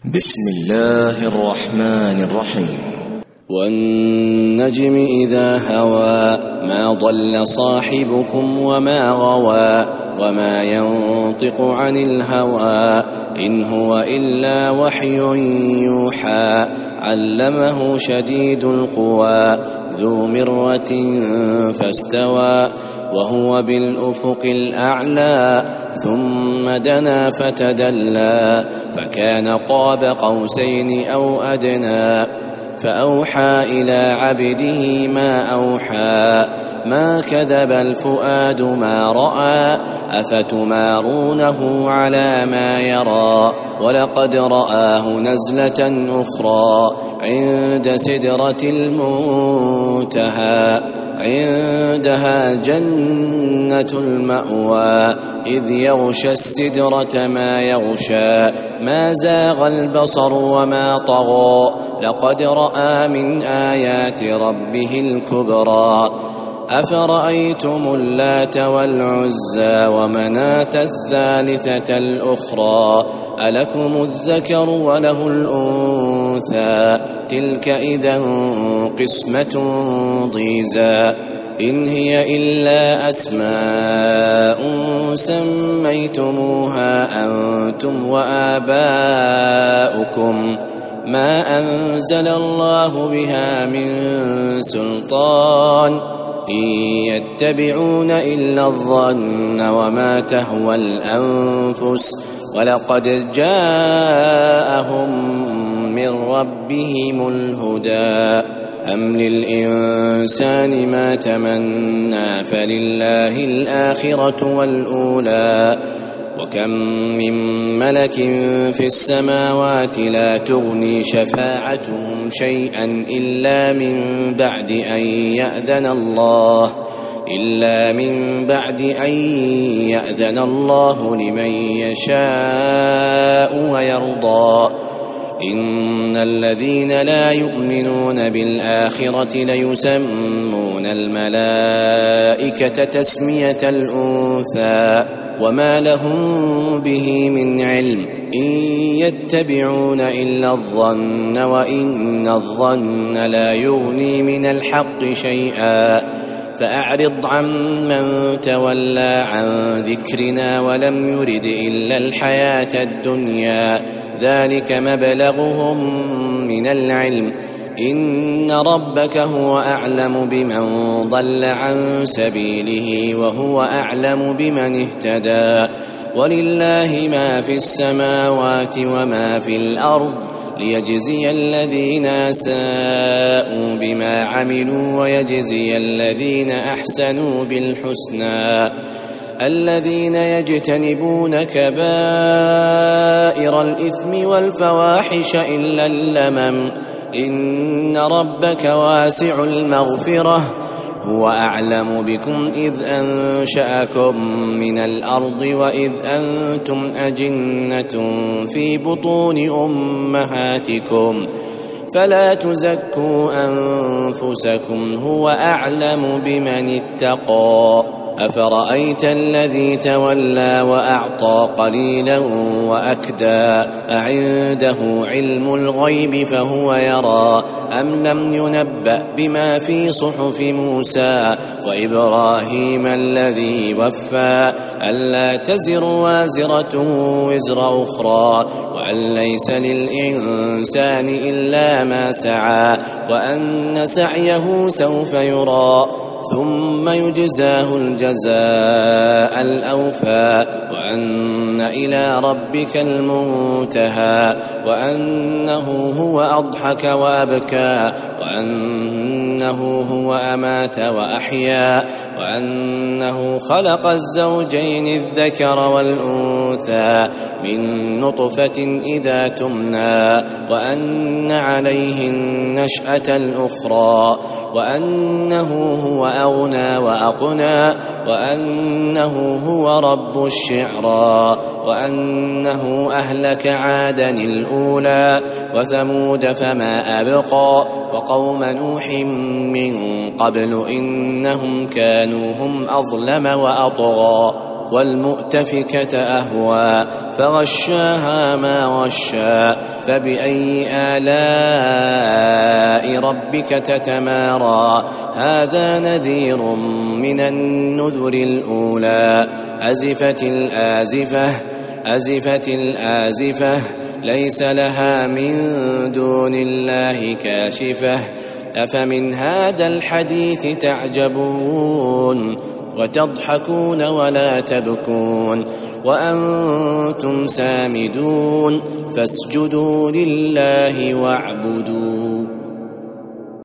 بسم الله الرحمن الرحيم. والنجم إذا هوى ما ضل صاحبكم وما غوى وما ينطق عن الهوى إن هو إلا وحي يوحى علمه شديد القوى ذو مرة فاستوى وهو بالأفق الأعلى ثم دنا فتدلى فكان قاب قوسين أو أدنى فأوحى إلى عبده ما أوحى ما كذب الفؤاد ما رأى أفتمارونه على ما يرى ولقد رآه نزلة أخرى عند سدرة المنتهى عندها جنة المأوى إذ يغشى السدرة ما يغشى ما زاغ البصر وما طغى لقد رأى من آيات ربه الكبرى أفرأيتم اللات والعزى ومناة الثالثة الأخرى ألكم الذكر وله الأنثى تلك إذا قسمة ضيزى إن هي إلا أسماء سميتموها أنتم وآباؤكم ما أنزل الله بها من سلطان إن يتبعون إلا الظن وما تهوى الأنفس ولقد جاءهم من ربهم الهدى أم للإنسان ما تمنى فلله الآخرة والأولى وكم من ملك في السماوات لا تغني شفاعتهم شيئا إلا من بعد أن يأذن الله لمن يشاء ويرضى إن الذين لا يؤمنون بالآخرة ليسمون الملائكة تسمية الأنثى وما لهم به من علم إن يتبعون إلا الظن وإن الظن لا يغني من الحق شيئا فأعرض عمن تولى عن ذكرنا ولم يرد إلا الحياة الدنيا ذلك مبلغهم من العلم إن ربك هو أعلم بمن ضل عن سبيله وهو أعلم بمن اهتدى ولله ما في السماوات وما في الأرض ليجزي الذين أساءوا بما عملوا ويجزي الذين أحسنوا بالحسنى الذين يجتنبون كبائر الإثم والفواحش إلا اللمم إن ربك واسع المغفرة هو أعلم بكم إذ أنشأكم من الأرض وإذ أنتم أجنة في بطون أمهاتكم فلا تزكوا أنفسكم هو أعلم بمن اتقى أفرأيت الذي تولى وأعطى قليلا وأكدى أعنده علم الغيب فهو يرى أم لم ينبأ بما في صحف موسى وإبراهيم الذي وفى ألا تزر وازرة وزر أخرى وأن ليس للإنسان إلا ما سعى وأن سعيه سوف يرى ثم يجزاه الجزاء الأوفى وأن إلى ربك المنتهى وأنه هو أضحك وأبكى وأنه هو أمات وأحيا وأنه خلق الزوجين الذكر والأنثى من نطفة إذا تمنى وأن عليه النشأة الأخرى وأنه هو أغنى وأقنى وأنه هو رب الشعرى وأنه أهلك عادا الأولى وثمود فما أبقى وقوم نوح من قبل إنهم كانوا هم أظلم وأطغى والمؤتفكة أهوى فغشاها ما غشى فبأي آلاء ربك تتمارى هذا نذير من النذر الأولى أزفت الآزفة ليس لها من دون الله كاشفة أفمن هذا الحديث تعجبون وتضحكون ولا تبكون وأنتم سامدون فاسجدوا لله واعبدوا